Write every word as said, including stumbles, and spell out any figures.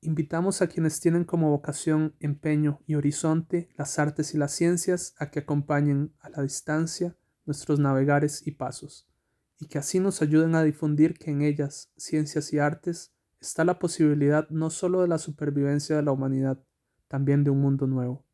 Invitamos a quienes tienen como vocación, empeño y horizonte las artes y las ciencias a que acompañen a la distancia nuestros navegares y pasos, y que así nos ayuden a difundir que en ellas, ciencias y artes, está la posibilidad no solo de la supervivencia de la humanidad, también de un mundo nuevo.